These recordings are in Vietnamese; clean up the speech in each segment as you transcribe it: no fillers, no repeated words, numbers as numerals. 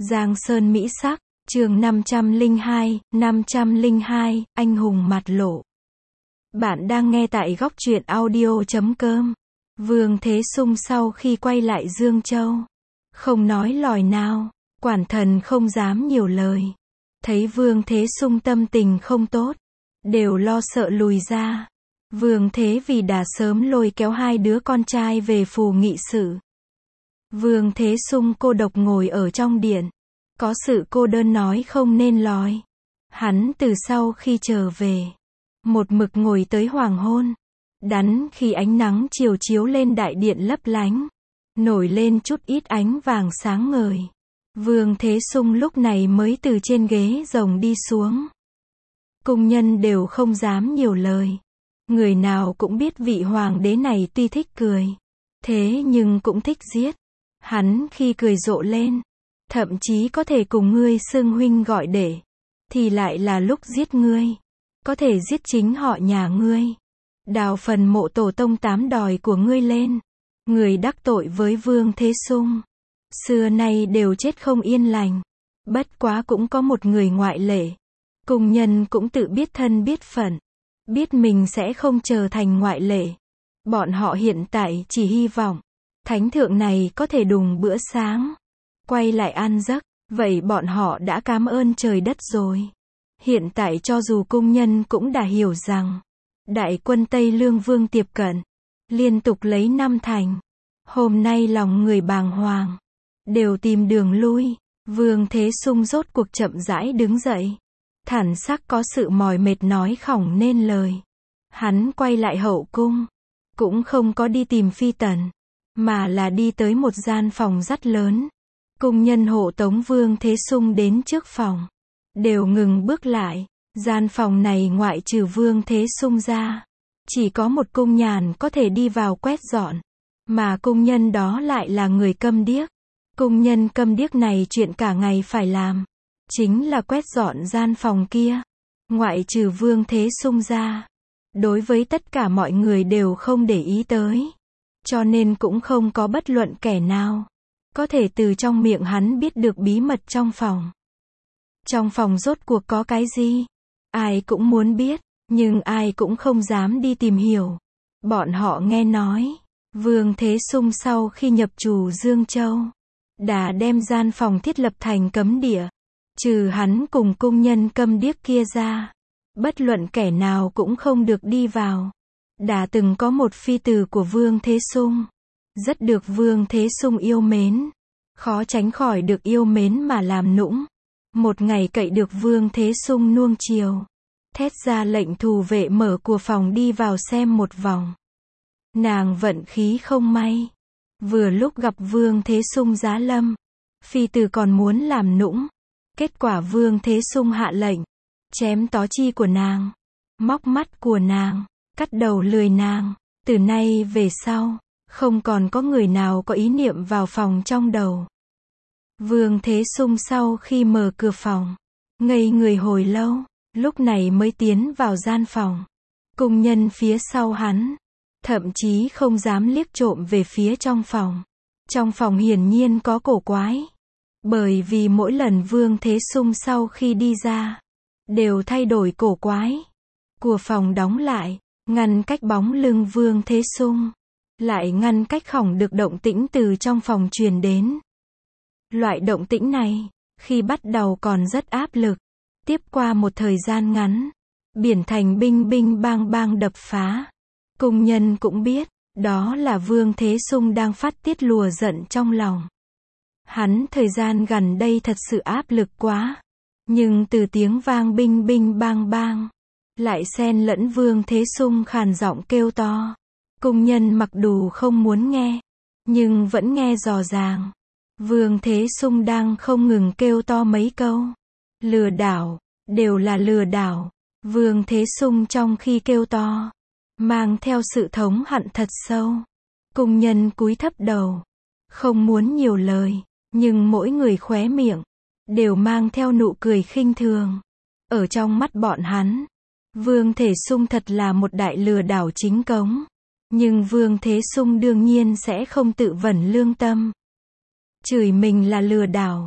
Giang Sơn Mỹ Sắc, chương 502, anh hùng mặt lộ. Bạn đang nghe tại góc truyện audio.com. Vương Thế Sung sau khi quay lại Dương Châu, không nói lòi nào, quản thần không dám nhiều lời. Thấy Vương Thế Sung tâm tình không tốt, đều lo sợ lùi ra. Vương Thế vì đã sớm lôi kéo hai đứa con trai về phủ nghị sự. Vương Thế Sung cô độc ngồi ở trong điện, có sự cô đơn nói không nên lời. Hắn từ sau khi trở về, một mực ngồi tới hoàng hôn. Đắn khi ánh nắng chiều chiếu lên đại điện lấp lánh, nổi lên chút ít ánh vàng sáng ngời. Vương Thế Sung lúc này mới từ trên ghế rồng đi xuống. Cung nhân đều không dám nhiều lời. Người nào cũng biết vị hoàng đế này tuy thích cười, thế nhưng cũng thích giết. Hắn khi cười rộ lên, thậm chí có thể cùng ngươi xưng huynh gọi đệ, thì lại là lúc giết ngươi, có thể giết chính họ nhà ngươi, đào phần mộ tổ tông tám đòi của ngươi lên. Người đắc tội với Vương Thế Sung, xưa nay đều chết không yên lành. Bất quá cũng có một người ngoại lệ. Cung nhân cũng tự biết thân biết phận, biết mình sẽ không trở thành ngoại lệ. Bọn họ hiện tại chỉ hy vọng thánh thượng này có thể đùng bữa sáng, quay lại ăn giấc. Vậy bọn họ đã cảm ơn trời đất rồi. Hiện tại cho dù cung nhân cũng đã hiểu rằng đại quân Tây Lương Vương tiếp cận, liên tục lấy năm thành. Hôm nay lòng người bàng hoàng, đều tìm đường lui. Vương Thế Sung rốt cuộc chậm rãi đứng dậy, thản sắc có sự mỏi mệt nói khỏng nên lời. Hắn quay lại hậu cung, cũng không có đi tìm Phi Tần, mà là đi tới một gian phòng rất lớn. Cung nhân hộ tống Vương Thế Sung đến trước phòng, đều ngừng bước lại. Gian phòng này ngoại trừ Vương Thế Sung ra, chỉ có một cung nhàn có thể đi vào quét dọn, mà cung nhân đó lại là người câm điếc. Cung nhân câm điếc này chuyện cả ngày phải làm, chính là quét dọn gian phòng kia. Ngoại trừ Vương Thế Sung ra, đối với tất cả mọi người đều không để ý tới, cho nên cũng không có bất luận kẻ nào có thể từ trong miệng hắn biết được bí mật trong phòng. Trong phòng rốt cuộc có cái gì? Ai cũng muốn biết, nhưng ai cũng không dám đi tìm hiểu. Bọn họ nghe nói, Vương Thế Sung sau khi nhập trù Dương Châu, đã đem gian phòng thiết lập thành cấm địa. Trừ hắn cùng cung nhân câm điếc kia ra, bất luận kẻ nào cũng không được đi vào. Đã từng có một phi tử của Vương Thế Sung, rất được Vương Thế Sung yêu mến, khó tránh khỏi được yêu mến mà làm nũng. Một ngày cậy được Vương Thế Sung nuông chiều, thét ra lệnh thủ vệ mở cửa phòng đi vào xem một vòng. Nàng vận khí không may, vừa lúc gặp Vương Thế Sung giá lâm. Phi tử còn muốn làm nũng, kết quả Vương Thế Sung hạ lệnh chém tó chi của nàng, móc mắt của nàng, cắt đầu lười nàng. Từ nay về sau, không còn có người nào có ý niệm vào phòng trong đầu. Vương Thế Sung sau khi mở cửa phòng, ngây người hồi lâu, lúc này mới tiến vào gian phòng. Cung nhân phía sau hắn, thậm chí không dám liếc trộm về phía trong phòng. Trong phòng hiển nhiên có cổ quái, bởi vì mỗi lần Vương Thế Sung sau khi đi ra, đều thay đổi cổ quái. Cửa phòng đóng lại, ngăn cách bóng lưng Vương Thế Sung, lại ngăn cách khổng được động tĩnh từ trong phòng truyền đến. Loại động tĩnh này, khi bắt đầu còn rất áp lực, tiếp qua một thời gian ngắn, biển thành binh binh bang bang đập phá. Cung nhân cũng biết, đó là Vương Thế Sung đang phát tiết lùa giận trong lòng. Hắn thời gian gần đây thật sự áp lực quá, nhưng từ tiếng vang binh binh bang bang, lại xen lẫn Vương Thế Sung khàn giọng kêu to. Cung nhân mặc dù không muốn nghe, nhưng vẫn nghe rõ ràng. Vương Thế Sung đang không ngừng kêu to mấy câu. Lừa đảo, đều là lừa đảo. Vương Thế Sung trong khi kêu to, mang theo sự thống hận thật sâu. Cung nhân cúi thấp đầu, không muốn nhiều lời, nhưng mỗi người khóe miệng đều mang theo nụ cười khinh thường. Ở trong mắt bọn hắn, Vương Thế Sung thật là một đại lừa đảo chính cống. Nhưng Vương Thế Sung đương nhiên sẽ không tự vấn lương tâm, chửi mình là lừa đảo.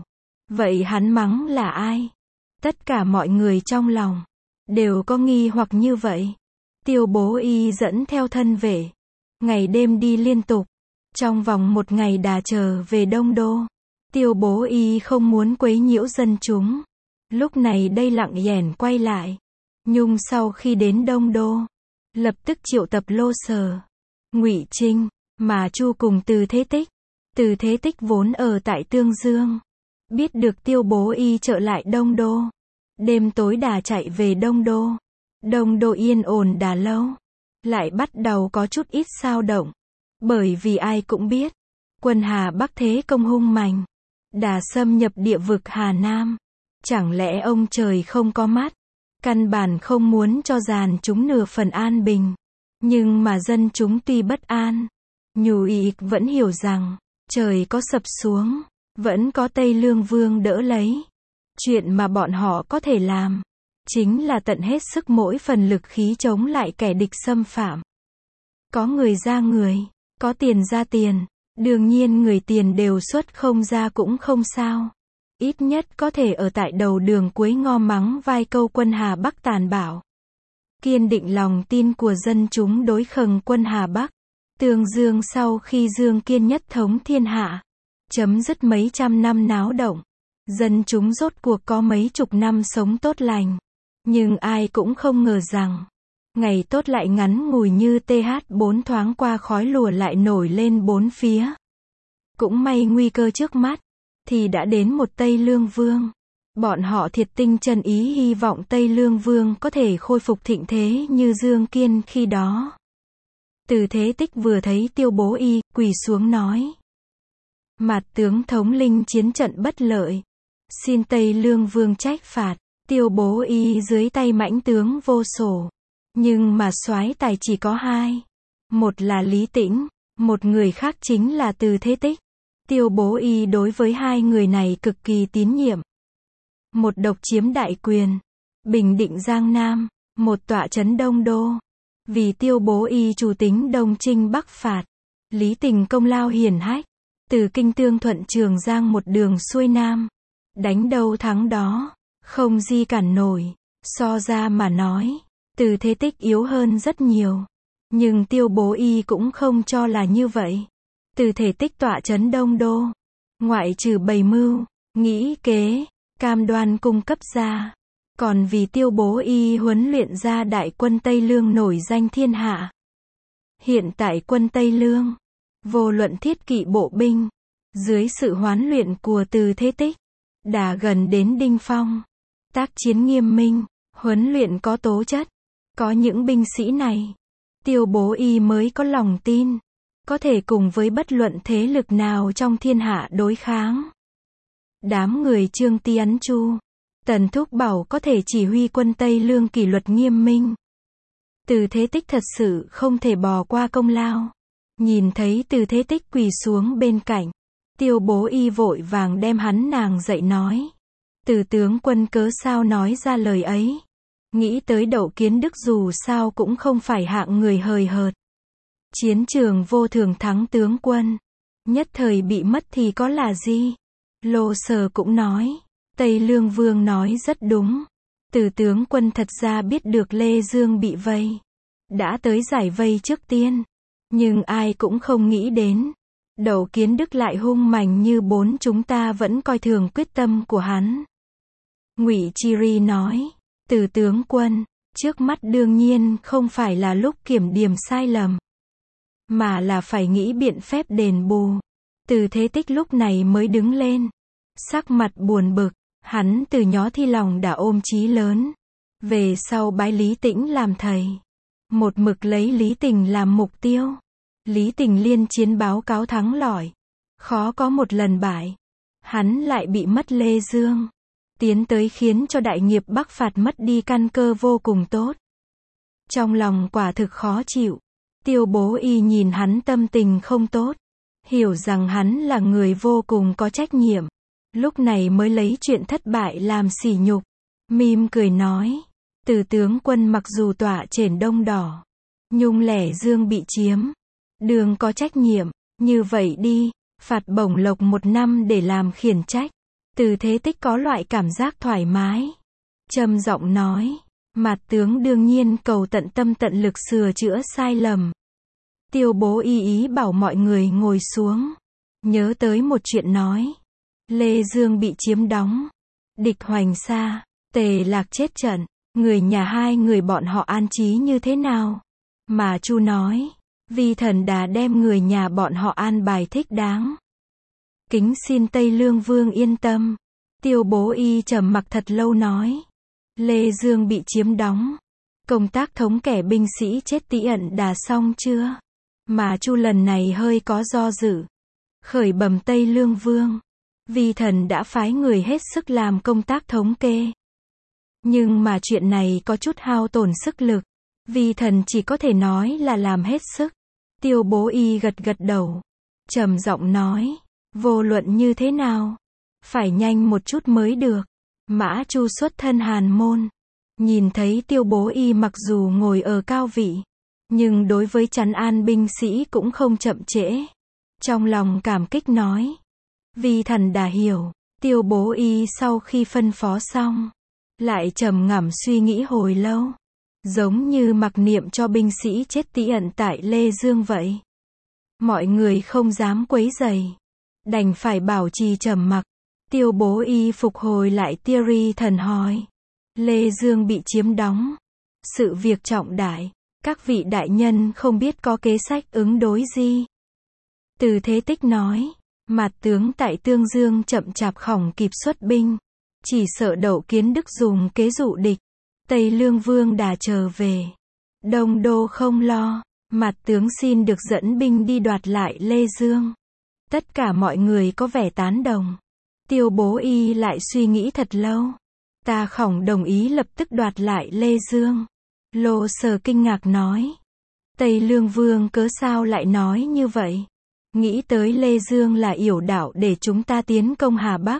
Vậy hắn mắng là ai? Tất cả mọi người trong lòng đều có nghi hoặc như vậy. Tiêu Bố Y dẫn theo thân vệ, ngày đêm đi liên tục. Trong vòng một ngày đã trở về Đông Đô. Tiêu Bố Y không muốn quấy nhiễu dân chúng. Lúc này đây lặng lẻn quay lại. Nhung sau khi đến Đông Đô, lập tức triệu tập Lô Sở, Ngụy Trinh, Mà Chu cùng Từ Thế Tích. Từ Thế Tích vốn ở tại Tương Dương. Biết được Tiêu Bố Y trở lại Đông Đô. Đêm tối đã chạy về Đông Đô. Đông Đô yên ổn đã lâu. Lại bắt đầu có chút ít xao động. Bởi vì ai cũng biết, quân Hà Bắc thế công hung mạnh, đã xâm nhập địa vực Hà Nam. Chẳng lẽ ông trời không có mắt? Căn bản không muốn cho dàn chúng nửa phần an bình. Nhưng mà dân chúng tuy bất an, Nhu Y vẫn hiểu rằng, trời có sập xuống, vẫn có Tây Lương Vương đỡ lấy. Chuyện mà bọn họ có thể làm, chính là tận hết sức mỗi phần lực khí chống lại kẻ địch xâm phạm. Có người ra người, có tiền ra tiền, đương nhiên người tiền đều xuất không ra cũng không sao. Ít nhất có thể ở tại đầu đường cuối ngõ mắng vài câu quân Hà Bắc tàn bạo. Kiên định lòng tin của dân chúng đối khâng quân Hà Bắc. Tương Dương sau khi Dương Kiên nhất thống thiên hạ, chấm dứt mấy trăm năm náo động. Dân chúng rốt cuộc có mấy chục năm sống tốt lành. Nhưng ai cũng không ngờ rằng, ngày tốt lại ngắn ngủi như TH4 thoáng qua khói lùa lại nổi lên bốn phía. Cũng may nguy cơ trước mắt, thì đã đến một Tây Lương Vương. Bọn họ thiệt tinh chân ý hy vọng Tây Lương Vương có thể khôi phục thịnh thế như Dương Kiên khi đó. Từ Thế Tích vừa thấy Tiêu Bố Y, quỳ xuống nói. Mạt tướng thống linh chiến trận bất lợi. Xin Tây Lương Vương trách phạt. Tiêu Bố Y dưới tay mãnh tướng vô sổ. Nhưng mà soái tài chỉ có hai. Một là Lý Tĩnh, một người khác chính là Từ Thế Tích. Tiêu Bố Y đối với hai người này cực kỳ tín nhiệm. Một độc chiếm đại quyền, bình định Giang Nam, một tọa trấn Đông Đô. Vì Tiêu Bố Y chủ tính Đông Chinh Bắc phạt, Lý Tình công lao hiển hách, từ Kinh Tương thuận Trường Giang một đường xuôi Nam, đánh đâu thắng đó, không gì cản nổi. So ra mà nói, Từ Thế Tích yếu hơn rất nhiều. Nhưng Tiêu Bố Y cũng không cho là như vậy. Từ Thế Tích tọa trấn Đông Đô, ngoại trừ bày mưu, nghĩ kế, cam đoan cung cấp ra, còn vì Tiêu Bố Y huấn luyện ra đại quân Tây Lương nổi danh thiên hạ. Hiện tại quân Tây Lương, vô luận thiết kỵ bộ binh, dưới sự huấn luyện của Từ Thế Tích, đã gần đến đỉnh phong. Tác chiến nghiêm minh, huấn luyện có tố chất. Có những binh sĩ này, Tiêu Bố Y mới có lòng tin, có thể cùng với bất luận thế lực nào trong thiên hạ đối kháng. Đám người Trương Tiễn Chu, Tần Thúc Bảo có thể chỉ huy quân Tây Lương kỷ luật nghiêm minh. Từ Thế Tích thật sự không thể bỏ qua công lao. Nhìn thấy Từ Thế Tích quỳ xuống bên cạnh, Tiêu Bố Y vội vàng đem hắn nàng dậy nói. Từ tướng quân cớ sao nói ra lời ấy? Nghĩ tới Đậu Kiến Đức dù sao cũng không phải hạng người hời hợt. Chiến trường vô thường thắng tướng quân, nhất thời bị mất thì có là gì? Lô Sở cũng nói, Tây Lương Vương nói rất đúng. Từ tướng quân thật ra biết được Lê Dương bị vây, đã tới giải vây trước tiên. Nhưng ai cũng không nghĩ đến, Đậu Kiến Đức lại hung mạnh như bốn chúng ta vẫn coi thường quyết tâm của hắn. Ngụy Chi Ri nói, Từ tướng quân, trước mắt đương nhiên không phải là lúc kiểm điểm sai lầm, mà là phải nghĩ biện phép đền bù. Từ Thế Tích lúc này mới đứng lên, sắc mặt buồn bực. Hắn từ nhỏ thi lòng đã ôm chí lớn, về sau bái Lý Tĩnh làm thầy, một mực lấy Lý Tình làm mục tiêu. Lý Tình liên chiến báo cáo thắng lỏi, khó có một lần bại. Hắn lại bị mất Lê Dương, tiến tới khiến cho đại nghiệp Bắc phạt mất đi căn cơ vô cùng tốt. Trong lòng quả thực khó chịu. Tiêu Bố Y nhìn hắn tâm tình không tốt, hiểu rằng hắn là người vô cùng có trách nhiệm, lúc này mới lấy chuyện thất bại làm sỉ nhục. Mỉm cười nói, Từ tướng quân mặc dù tọa trên Đông Đỏ, Nhung Lẻ Dương bị chiếm, đường có trách nhiệm, như vậy đi, phạt bổng lộc 1 năm để làm khiển trách. Từ Thế Tích có loại cảm giác thoải mái. Trầm giọng nói. Mạt tướng đương nhiên cầu tận tâm tận lực sửa chữa sai lầm. Tiêu Bố ý bảo mọi người ngồi xuống. Nhớ tới một chuyện nói. Lê Dương bị chiếm đóng. Địch hoành xa. Tề Lạc chết trận. Người nhà hai người bọn họ an trí như thế nào? Mà Chu nói. Vi thần đã đem người nhà bọn họ an bài thích đáng. Kính xin Tây Lương Vương yên tâm. Tiêu Bố trầm mặc thật lâu nói. Lê Dương bị chiếm đóng. Công tác thống kẻ binh sĩ chết tỉ ẩn đã xong chưa? Mà Chu lần này hơi có do dự. Khởi bẩm Tây Lương Vương. Vi thần đã phái người hết sức làm công tác thống kê. Nhưng mà chuyện này có chút hao tổn sức lực. Vi thần chỉ có thể nói là làm hết sức. Tiêu Bố gật gật đầu. Trầm giọng nói. Vô luận như thế nào? Phải nhanh một chút mới được. Mã Chu xuất thân Hàn Môn. Nhìn thấy Tiêu Bố mặc dù ngồi ở cao vị. Nhưng đối với trấn an binh sĩ cũng không chậm trễ. Trong lòng cảm kích nói. Vi thần đã hiểu. Tiêu Bố sau khi phân phó xong. Lại trầm ngâm suy nghĩ hồi lâu. Giống như mặc niệm cho binh sĩ chết tỉ ẩn tại Lê Dương vậy. Mọi người không dám quấy rầy. Đành phải bảo trì trầm mặc. Tiêu Bố phục hồi lại theory thần hỏi. Lê Dương bị chiếm đóng. Sự việc trọng đại. Các vị đại nhân không biết có kế sách ứng đối gì. Từ Thế Tích nói. Mạt tướng tại Tương Dương chậm chạp khổng kịp xuất binh. Chỉ sợ Đậu Kiến Đức dùng kế dụ địch. Tây Lương Vương đã trở về. Đông đô không lo. Mạt tướng xin được dẫn binh đi đoạt lại Lê Dương. Tất cả mọi người có vẻ tán đồng. Tiêu Bố lại suy nghĩ thật lâu. Ta khổng đồng ý lập tức đoạt lại Lê Dương. Lô Sở kinh ngạc nói. Tây Lương Vương cớ sao lại nói như vậy? Nghĩ tới Lê Dương là yểu đạo để chúng ta tiến công Hà Bắc.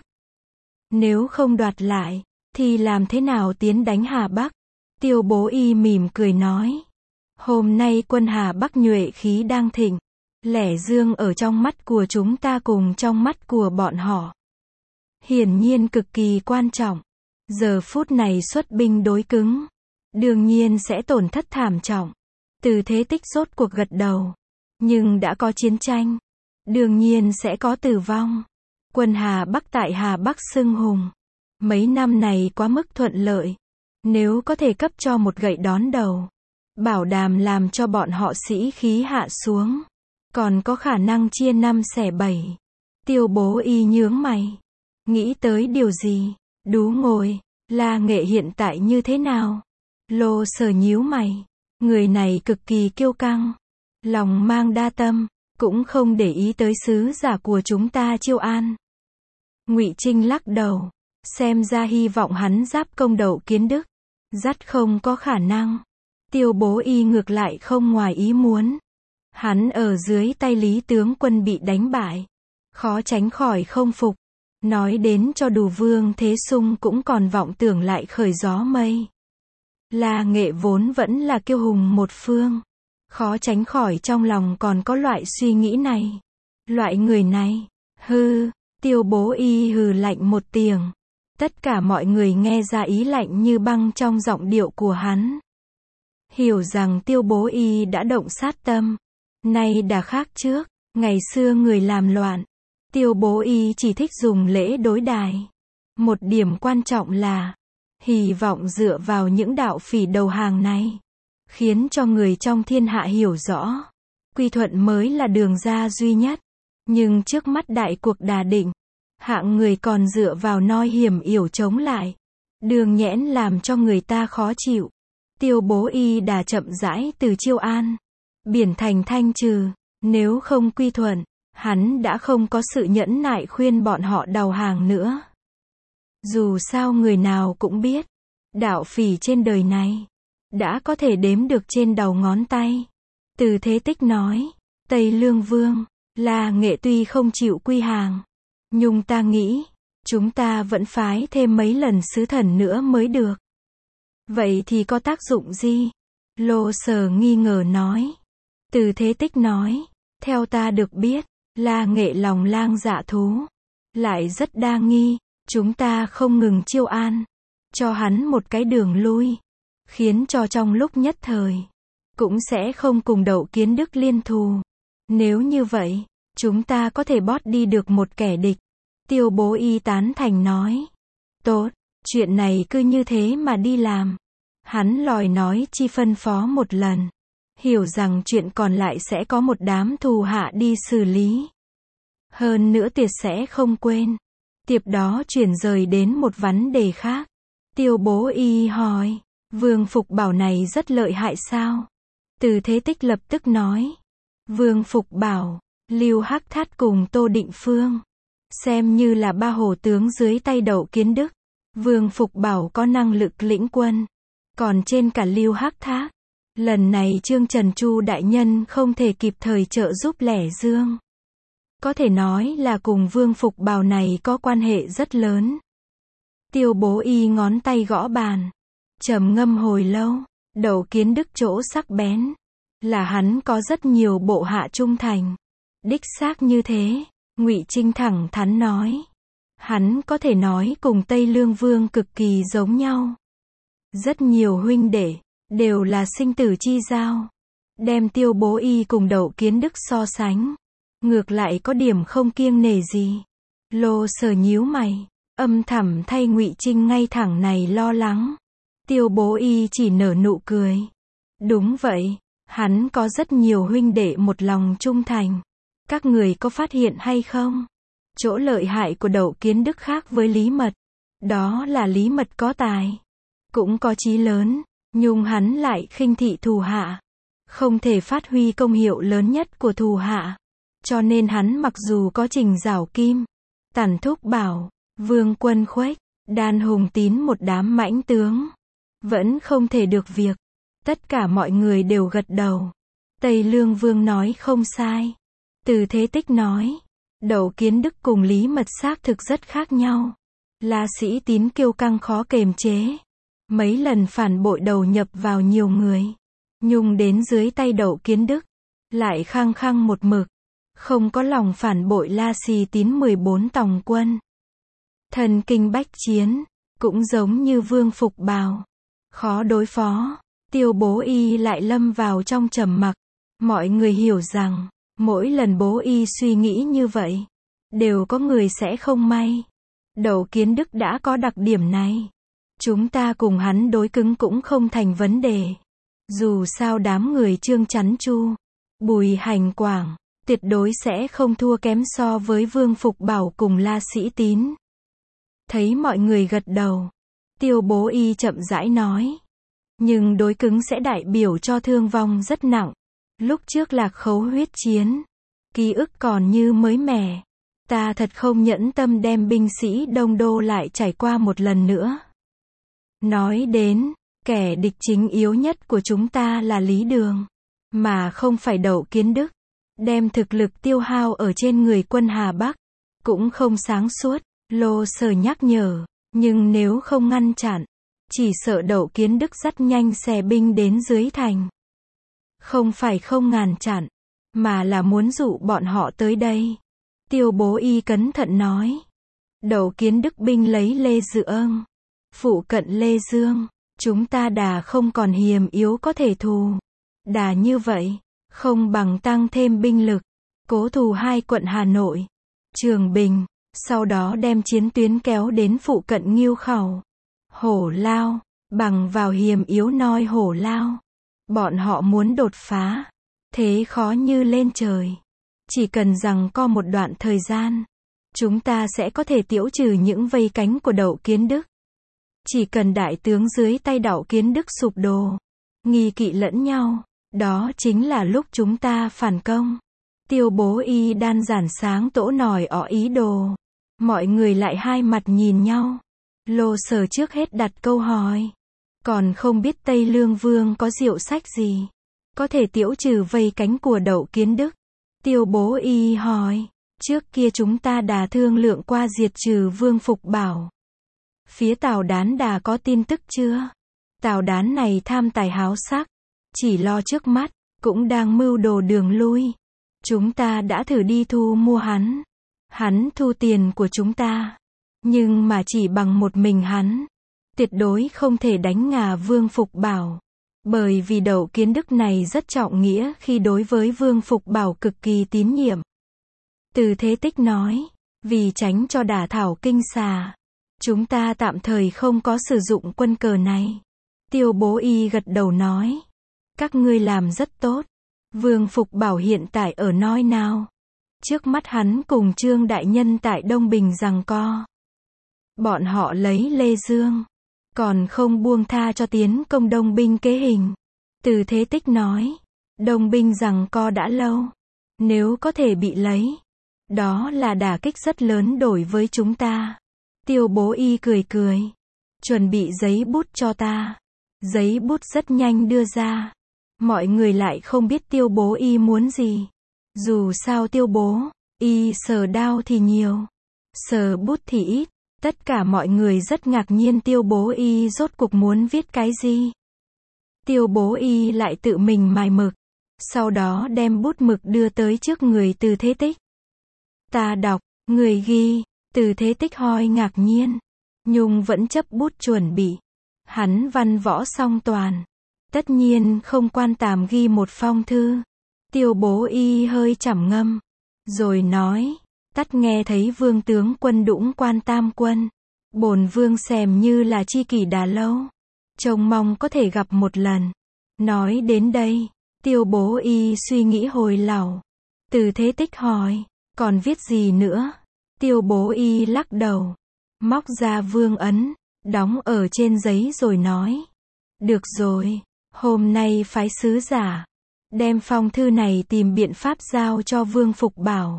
Nếu không đoạt lại, thì làm thế nào tiến đánh Hà Bắc? Tiêu Bố mỉm cười nói. Hôm nay quân Hà Bắc nhuệ khí đang thịnh. Lẻ Dương ở trong mắt của chúng ta cùng trong mắt của bọn họ. Hiển nhiên cực kỳ quan trọng. Giờ phút này xuất binh đối cứng. Đương nhiên sẽ tổn thất thảm trọng. Từ Thế Tích rốt cuộc gật đầu. Nhưng đã có chiến tranh. Đương nhiên sẽ có tử vong. Quân Hà Bắc tại Hà Bắc xưng hùng. Mấy năm này quá mức thuận lợi. Nếu có thể cấp cho một gậy đón đầu. Bảo đảm làm cho bọn họ sĩ khí hạ xuống. Còn có khả năng chia năm xẻ bảy. Tiêu Bố nhướng mày. Nghĩ tới điều gì? Đú ngồi. La Nghệ hiện tại như thế nào? Lô Sở nhíu mày. Người này cực kỳ kiêu căng. Lòng mang đa tâm. Cũng không để ý tới sứ giả của chúng ta Chiêu An. Ngụy Trinh lắc đầu. Xem ra hy vọng hắn giáp công Đậu Kiến Đức. Rất không có khả năng. Tiêu Bố ngược lại không ngoài ý muốn. Hắn ở dưới tay Lý tướng quân bị đánh bại. Khó tránh khỏi không phục. Nói đến cho đủ Vương Thế Sung cũng còn vọng tưởng lại khởi gió mây. La Nghệ vốn vẫn là kiêu hùng một phương. Khó tránh khỏi trong lòng còn có loại suy nghĩ này. Loại người này. Hư. Tiêu Bố hừ lạnh một tiếng. Tất cả mọi người nghe ra ý lạnh như băng trong giọng điệu của hắn. Hiểu rằng Tiêu Bố đã động sát tâm. Nay đã khác trước. Ngày xưa người làm loạn. Tiêu Bố chỉ thích dùng lễ đối đãi. Một điểm quan trọng là hy vọng dựa vào những đạo phỉ đầu hàng này. Khiến cho người trong thiên hạ hiểu rõ. Quy thuận mới là đường ra duy nhất. Nhưng trước mắt đại cuộc đà định. Hạng người còn dựa vào noi hiểm yểu chống lại. Đường nhẽn làm cho người ta khó chịu. Tiêu Bố đã chậm rãi từ Chiêu An. Biển thành thanh trừ. Nếu không quy thuận, hắn đã không có sự nhẫn nại khuyên bọn họ đầu hàng nữa. Dù sao người nào cũng biết. Đạo phỉ trên đời này. Đã có thể đếm được trên đầu ngón tay. Từ Thế Tích nói. Tây Lương Vương. La Nghệ tuy không chịu quy hàng. Nhưng ta nghĩ. Chúng ta vẫn phái thêm mấy lần sứ thần nữa mới được. Vậy thì có tác dụng gì? Lô Sở nghi ngờ nói. Từ Thế Tích nói. Theo ta được biết. La Nghệ lòng lang dạ thú. Lại rất đa nghi. Chúng ta không ngừng chiêu an, cho hắn một cái đường lui, khiến cho trong lúc nhất thời, cũng sẽ không cùng Đậu Kiến Đức liên thù. Nếu như vậy, chúng ta có thể bót đi được một kẻ địch. Tiêu Bố Y tán thành nói. Tốt, chuyện này cứ như thế mà đi làm. Hắn lòi nói chi phân phó một lần. Hiểu rằng chuyện còn lại sẽ có một đám thù hạ đi xử lý. Hơn nữa Tiệp sẽ không quên. Tiếp đó chuyển rời đến một vấn đề khác. Tiêu Bố Y hỏi, Vương Phục Bảo này rất lợi hại sao? Từ Thế Tích lập tức nói, Vương Phục Bảo, Lưu Hắc Thát cùng Tô Định Phương, xem như là ba hổ tướng dưới tay Đậu Kiến Đức. Vương Phục Bảo có năng lực lĩnh quân, còn trên cả Lưu Hắc Thát. Lần này Trương Trần Chu đại nhân không thể kịp thời trợ giúp Lẻ Dương. Có thể nói là cùng Vương Phục Bảo này có quan hệ rất lớn. Tiêu Bố Y ngón tay gõ bàn, trầm ngâm hồi lâu. Đậu Kiến Đức chỗ sắc bén, là hắn có rất nhiều bộ hạ trung thành. Đích xác như thế, Ngụy Trinh thẳng thắn nói. Hắn có thể nói cùng Tây Lương Vương cực kỳ giống nhau. Rất nhiều huynh đệ, đều là sinh tử chi giao. Đem Tiêu Bố Y cùng Đậu Kiến Đức so sánh, ngược lại có điểm không kiêng nể gì. Lô Sở nhíu mày, âm thầm thay Ngụy Trinh ngay thẳng này lo lắng. Tiêu Bố Y chỉ nở nụ cười. Đúng vậy, hắn có rất nhiều huynh đệ một lòng trung thành. Các người có phát hiện hay không? Chỗ lợi hại của Đậu Kiến Đức khác với Lý Mật. Đó là Lý Mật có tài, cũng có chí lớn, nhưng hắn lại khinh thị thù hạ. Không thể phát huy công hiệu lớn nhất của thù hạ. Cho nên hắn mặc dù có Trình Giảo Kim, Tản Thúc Bảo, Vương Quân Khuếch, Đan Hùng Tín một đám mãnh tướng, vẫn không thể được việc. Tất cả mọi người đều gật đầu. Tây Lương Vương nói không sai. Từ Thế Tích nói, Đậu Kiến Đức cùng Lý Mật xác thực rất khác nhau. La Sĩ Tín kiêu căng khó kềm chế, mấy lần phản bội đầu nhập vào nhiều người, nhưng đến dưới tay Đậu Kiến Đức, lại khăng khăng một mực, không có lòng phản bội La Sĩ Tín 14 tòng quân. Thần kinh bách chiến, cũng giống như Vương Phục Bảo, khó đối phó. Tiêu Bố Y lại lâm vào trong trầm mặc. Mọi người hiểu rằng, mỗi lần Bố Y suy nghĩ như vậy, đều có người sẽ không may. Đậu Kiến Đức đã có đặc điểm này. Chúng ta cùng hắn đối cứng cũng không thành vấn đề. Dù sao đám người Trương Chắn Chu, Bùi Hành Quảng, tuyệt đối sẽ không thua kém so với Vương Phục Bảo cùng La Sĩ Tín. Thấy mọi người gật đầu, Tiêu Bố Y chậm rãi nói. Nhưng đối cứng sẽ đại biểu cho thương vong rất nặng. Lúc trước Lạc Khấu huyết chiến, ký ức còn như mới mẻ. Ta thật không nhẫn tâm đem binh sĩ Đông Đô lại trải qua một lần nữa. Nói đến, kẻ địch chính yếu nhất của chúng ta là Lý Đường, mà không phải Đậu Kiến Đức. Đem thực lực tiêu hao ở trên người quân Hà Bắc, cũng không sáng suốt. Lô Sở nhắc nhở, nhưng nếu không ngăn chặn, chỉ sợ Đậu Kiến Đức rất nhanh xẻ binh đến dưới thành. Không phải không ngăn chặn, mà là muốn dụ bọn họ tới đây. Tiêu Bố Y cẩn thận nói. Đậu Kiến Đức binh lấy Lê Dự Âng, phụ cận Lê Dương, chúng ta đà không còn hiềm yếu có thể thù. Đà như vậy, không bằng tăng thêm binh lực, cố thù hai quận Hà Nội, Trường Bình, sau đó đem chiến tuyến kéo đến phụ cận Nghiêu Khẩu, Hổ Lao, bằng vào hiềm yếu noi Hổ Lao. Bọn họ muốn đột phá, thế khó như lên trời. Chỉ cần rằng có một đoạn thời gian, chúng ta sẽ có thể tiêu trừ những vây cánh của Đậu Kiến Đức. Chỉ cần đại tướng dưới tay Đậu Kiến Đức sụp đổ, nghi kỵ lẫn nhau, đó chính là lúc chúng ta phản công. Tiêu Bố Y đan giản sáng tỗ nòi ỏ ý đồ. Mọi người lại hai mặt nhìn nhau. Lô Sở trước hết đặt câu hỏi. Còn không biết Tây Lương Vương có diệu sách gì có thể tiêu trừ vây cánh của Đậu Kiến Đức. Tiêu Bố Y hỏi. Trước kia chúng ta đã thương lượng qua diệt trừ Vương Phục Bảo. Phía Tào Đán đã có tin tức chưa? Tào Đán này tham tài háo sắc, chỉ lo trước mắt, cũng đang mưu đồ đường lui. Chúng ta đã thử đi thu mua hắn. Hắn thu tiền của chúng ta, Nhưng mà chỉ bằng một mình hắn, tuyệt đối không thể đánh ngã Vương Phục Bảo. Bởi vì Đậu Kiến Đức này rất trọng nghĩa khi đối với Vương Phục Bảo cực kỳ tín nhiệm. Từ Thế Tích nói, vì tránh cho đả thảo kinh xà, chúng ta tạm thời không có sử dụng quân cờ này. Tiêu Bố Y gật đầu nói, các ngươi làm rất tốt. Vương Phục Bảo hiện tại ở nơi nào? Trước mắt hắn cùng Trương Đại Nhân tại Đông Bình giằng co. Bọn họ lấy Lê Dương, còn không buông tha cho tiến công Đông binh kế hình. Từ Thế Tích nói, Đông binh giằng co đã lâu. Nếu có thể bị lấy, đó là đả kích rất lớn đối với chúng ta. Tiêu Bố Y cười cười, chuẩn bị giấy bút cho ta. Giấy bút rất nhanh đưa ra. Mọi người lại không biết Tiêu Bố Y muốn gì. Dù sao Tiêu Bố Y sờ đao thì nhiều, sờ bút thì ít. Tất cả mọi người rất ngạc nhiên Tiêu Bố Y rốt cuộc muốn viết cái gì. Tiêu Bố Y lại tự mình mài mực, sau đó đem bút mực đưa tới trước người Từ Thế Tích. Ta đọc, người ghi. Từ Thế Tích hơi ngạc nhiên, nhưng vẫn chấp bút chuẩn bị. Hắn văn võ song toàn, tất nhiên không quan tàm ghi một phong thư. Tiêu Bố Y hơi trầm ngâm, rồi nói, tắt nghe thấy Vương tướng quân đũng quan tam quân. Bổn vương xem như là tri kỷ đã lâu, trông mong có thể gặp một lần. Nói đến đây, Tiêu Bố Y suy nghĩ hồi lâu. Từ Thế Tích hỏi, còn viết gì nữa? Tiêu Bố Y lắc đầu, móc ra vương ấn, đóng ở trên giấy rồi nói, được rồi, hôm nay phái sứ giả, đem phong thư này tìm biện pháp giao cho Vương Phục Bảo.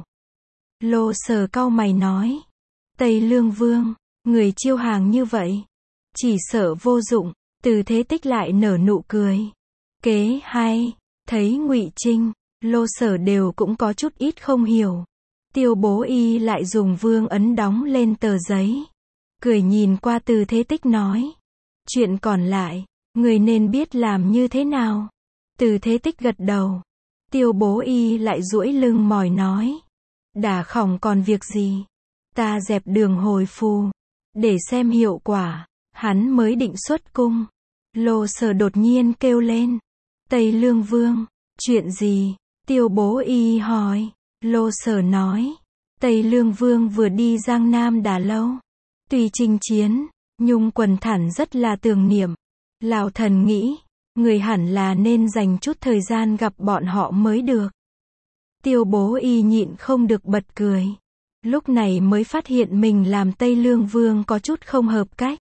Lô Sở cau mày nói, Tây Lương Vương, người chiêu hàng như vậy, chỉ sợ vô dụng. Từ Thế Tích lại nở nụ cười, kế hay. Thấy Ngụy Trinh, Lô Sở đều cũng có chút ít không hiểu. Tiêu Bố Y lại dùng vương ấn đóng lên tờ giấy, cười nhìn qua Từ Thế Tích nói, chuyện còn lại, người nên biết làm như thế nào. Từ Thế Tích gật đầu. Tiêu Bố Y lại duỗi lưng mỏi nói, đã không còn việc gì, ta dẹp đường hồi phù, để xem hiệu quả. Hắn mới định xuất cung. Lô Sở đột nhiên kêu lên, Tây Lương Vương, chuyện gì? Tiêu Bố Y hỏi. Lô Sở nói, Tây Lương Vương vừa đi Giang Nam đã lâu, tuy chinh chiến, nhưng quần thản rất là tưởng niệm. Lão thần nghĩ, người hẳn là nên dành chút thời gian gặp bọn họ mới được. Tiêu Bố Y nhịn không được bật cười. Lúc này mới phát hiện mình làm Tây Lương Vương có chút không hợp cách.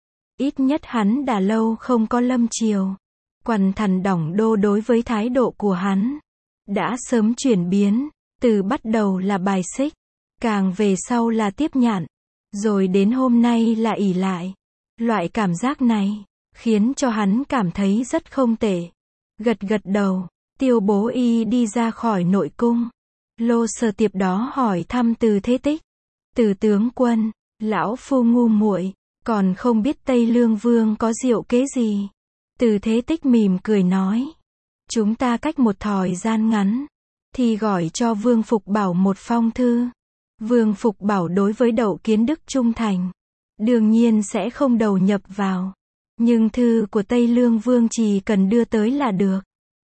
Ít nhất hắn đã lâu không có lâm triều. Quần thần Đổng Đô đối với thái độ của hắn đã sớm chuyển biến, từ bắt đầu là bài xích, càng về sau là tiếp nhận, rồi đến hôm nay là ỷ lại. Loại cảm giác này khiến cho hắn cảm thấy rất không tệ. Gật gật đầu, Tiêu Bố Y đi ra khỏi nội cung. Lô Sở tiếp đó hỏi thăm Từ Thế Tích. Từ tướng quân, lão phu ngu muội, còn không biết Tây Lương Vương có diệu kế gì. Từ Thế Tích mỉm cười nói, chúng ta cách một thời gian ngắn thì gọi cho Vương Phục Bảo một phong thư. Vương Phục Bảo đối với Đậu Kiến Đức trung thành, đương nhiên sẽ không đầu nhập vào. Nhưng thư của Tây Lương Vương chỉ cần đưa tới là được.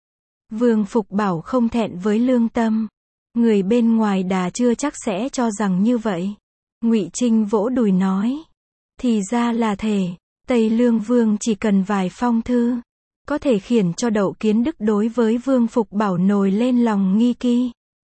Vương Phục Bảo không thẹn với lương tâm. Người bên ngoài đã chưa chắc sẽ cho rằng như vậy. Ngụy Trinh vỗ đùi nói, thì ra là thể, Tây Lương Vương chỉ cần vài phong thư, có thể khiến cho Đậu Kiến Đức đối với Vương Phục Bảo nổi lên lòng nghi kỳ.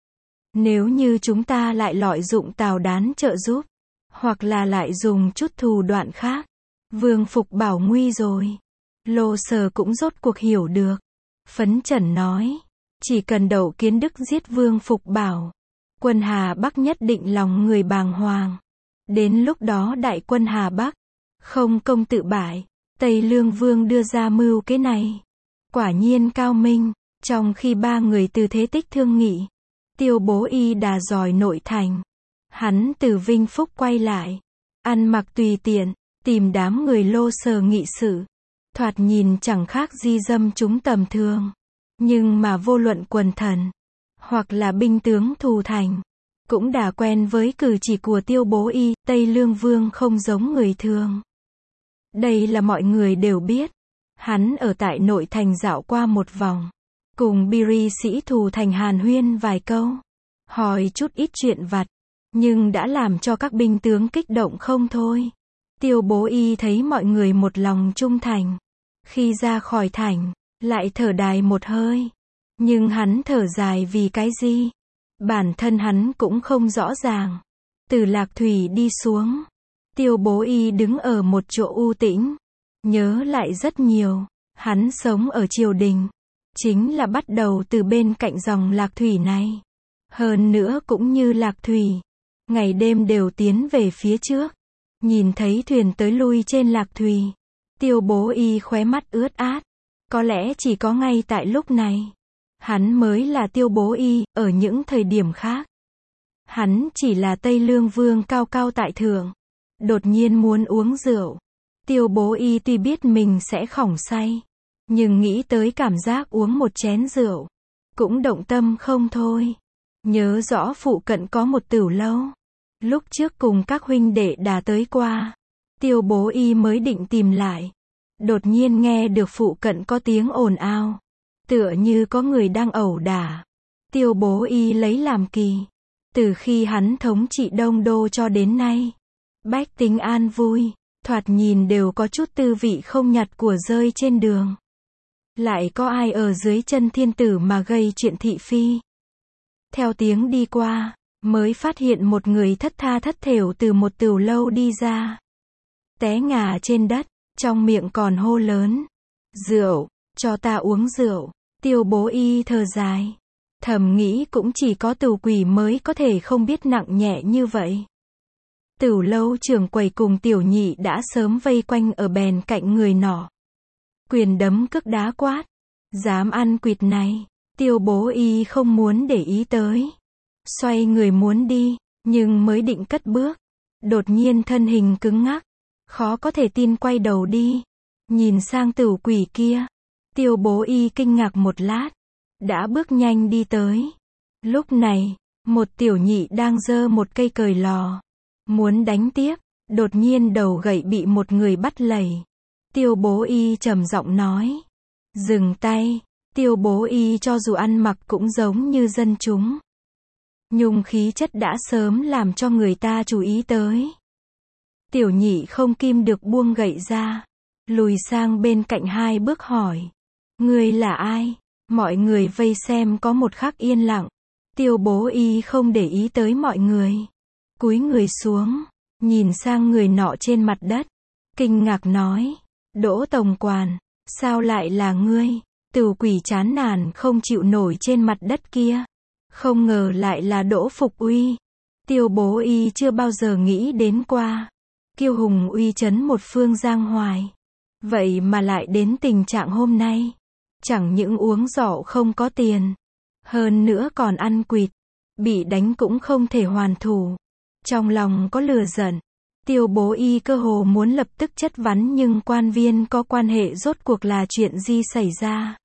Nếu như chúng ta lại lợi dụng tào đán trợ giúp, hoặc là lại dùng chút thủ đoạn khác, Vương Phục Bảo nguy rồi. Lô Sở cũng rốt cuộc hiểu được. Phấn chấn nói, chỉ cần Đậu Kiến Đức giết Vương Phục Bảo, quân Hà Bắc nhất định lòng người bàng hoàng. Đến lúc đó đại quân Hà Bắc không công tự bại. Tây Lương Vương đưa ra mưu kế này, quả nhiên cao minh. Trong khi ba người Từ Thế Tích thương nghị, Tiêu Bố Y đà dòi nội thành. Hắn từ Vinh Phúc quay lại, ăn mặc tùy tiện, tìm đám người Lô Sở nghị sự. Thoạt nhìn chẳng khác di dâm chúng tầm thường. Nhưng mà vô luận quần thần, hoặc là binh tướng thù thành, Cũng đã quen với cử chỉ của Tiêu Bố Y, Tây Lương Vương không giống người thường. Đây là mọi người đều biết. Hắn ở tại nội thành dạo qua một vòng. Cùng Biri sĩ Thù Thành hàn huyên vài câu. Hỏi chút ít chuyện vặt. Nhưng đã làm cho các binh tướng kích động không thôi. Tiêu Bố Y thấy mọi người một lòng trung thành. Khi ra khỏi thành, lại thở dài một hơi. Nhưng hắn thở dài vì cái gì? Bản thân hắn cũng không rõ ràng. Từ Lạc Thủy đi xuống. Tiêu Bố Y đứng ở một chỗ u tĩnh. Nhớ lại rất nhiều. Hắn sống ở triều đình. Chính là bắt đầu từ bên cạnh dòng Lạc Thủy này. Hơn nữa cũng như Lạc Thủy. Ngày đêm đều tiến về phía trước. Nhìn thấy thuyền tới lui trên Lạc Thủy. Tiêu Bố Y khóe mắt ướt át. Có lẽ chỉ có ngay tại lúc này. Hắn mới là Tiêu Bố Y, ở những thời điểm khác. Hắn chỉ là Tây Lương Vương cao cao tại thượng. Đột nhiên muốn uống rượu. Tiêu Bố Y tuy biết mình sẽ khỏng say. Nhưng nghĩ tới cảm giác uống một chén rượu. Cũng động tâm không thôi. Nhớ rõ phụ cận có một tửu lâu. Lúc trước cùng các huynh đệ đã tới qua. Tiêu Bố Y mới định tìm lại. Đột nhiên nghe được phụ cận có tiếng ồn ào. Tựa như có người đang ẩu đả. Tiêu Bố Y lấy làm kỳ. Từ khi hắn thống trị Đông Đô cho đến nay. Bách tính an vui. Thoạt nhìn đều có chút tư vị không nhặt của rơi trên đường. Lại có ai ở dưới chân thiên tử mà gây chuyện thị phi. Theo tiếng đi qua, mới phát hiện một người thất tha thất thểu từ một tửu lâu đi ra. Té ngã trên đất, trong miệng còn hô lớn. Rượu, cho ta uống rượu. Tiêu Bố Y thở dài. Thầm nghĩ cũng chỉ có tửu quỷ mới có thể không biết nặng nhẹ như vậy. Tửu lâu trưởng quầy cùng tiểu nhị đã sớm vây quanh ở bèn cạnh người nọ. Quyền đấm cước đá quát. Dám ăn quỵt này. Tiêu Bố Y không muốn để ý tới. Xoay người muốn đi, nhưng mới định cất bước. Đột nhiên thân hình cứng ngắc. Khó có thể tin quay đầu đi. Nhìn sang tửu quỷ kia. Tiêu Bố Y kinh ngạc một lát. Đã bước nhanh đi tới. Lúc này, một tiểu nhị đang giơ một cây cời lò. Muốn đánh tiếp. Đột nhiên đầu gậy bị một người bắt lầy. Tiêu Bố Y trầm giọng nói. Dừng tay. Tiêu Bố Y cho dù ăn mặc cũng giống như dân chúng. Nhung khí chất đã sớm làm cho người ta chú ý tới. Tiểu nhị không kim được buông gậy ra. Lùi sang bên cạnh 2 bước hỏi. Người là ai? Mọi người vây xem có một khắc yên lặng. Tiêu Bố Y không để ý tới mọi người. Cúi người xuống. Nhìn sang người nọ trên mặt đất. Kinh ngạc nói. Đỗ tổng quản. Sao lại là ngươi? Tửu quỷ chán nản không chịu nổi trên mặt đất kia. Không ngờ lại là Đỗ Phục Uy. Tiêu Bố Y chưa bao giờ nghĩ đến qua. Kiêu hùng uy chấn một phương giang hoài. Vậy mà lại đến tình trạng hôm nay. Chẳng những uống rượu không có tiền. Hơn nữa còn ăn quỵt. Bị đánh cũng không thể hoàn thủ. Trong lòng có lửa giận. Tiêu Bố Y cơ hồ muốn lập tức chất vấn nhưng quan viên có quan hệ rốt cuộc là chuyện gì xảy ra.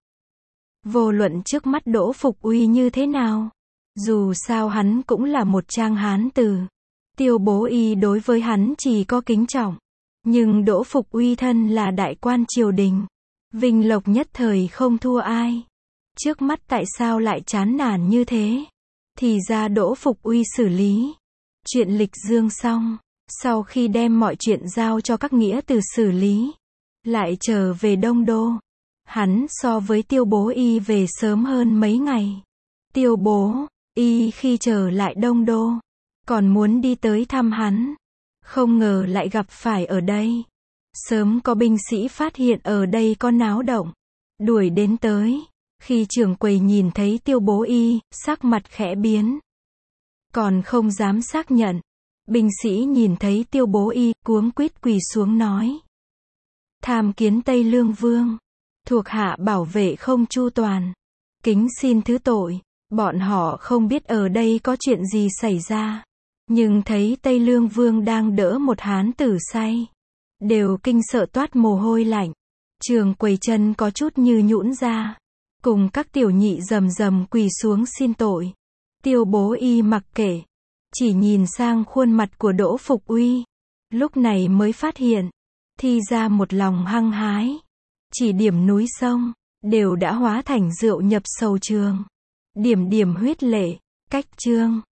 Vô luận trước mắt Đỗ Phục Uy như thế nào. Dù sao hắn cũng là một trang hán tử. Tiêu Bố Y đối với hắn chỉ có kính trọng. Nhưng Đỗ Phục Uy thân là đại quan triều đình. Vinh lộc nhất thời không thua ai. Trước mắt tại sao lại chán nản như thế? Thì ra Đỗ Phục Uy xử lý chuyện Lịch Dương xong. Sau khi đem mọi chuyện giao cho các nghĩa tử xử lý. Lại trở về Đông Đô. Hắn so với Tiêu Bố Y về sớm hơn mấy ngày. Tiêu Bố Y khi trở lại Đông Đô. Còn muốn đi tới thăm hắn. Không ngờ lại gặp phải ở đây. Sớm có binh sĩ phát hiện ở đây có náo động. Đuổi đến tới. Khi trưởng quầy nhìn thấy Tiêu Bố Y, sắc mặt khẽ biến. Còn không dám xác nhận. Binh sĩ nhìn thấy Tiêu Bố Y, cuống quýt quỳ xuống nói. Tham kiến Tây Lương Vương. Thuộc hạ bảo vệ không chu toàn. Kính xin thứ tội. Bọn họ không biết ở đây có chuyện gì xảy ra. Nhưng thấy Tây Lương Vương đang đỡ một hán tử say. Đều kinh sợ toát mồ hôi lạnh. Trường quầy chân có chút như nhũn ra. Cùng các tiểu nhị rầm rầm quỳ xuống xin tội. Tiêu Bố Y mặc kệ. Chỉ nhìn sang khuôn mặt của Đỗ Phục Uy, lúc này mới phát hiện, thì ra một lòng hăng hái, chỉ điểm núi sông, đều đã hóa thành rượu nhập sầu trường. Điểm điểm huyết lệ, cách chương.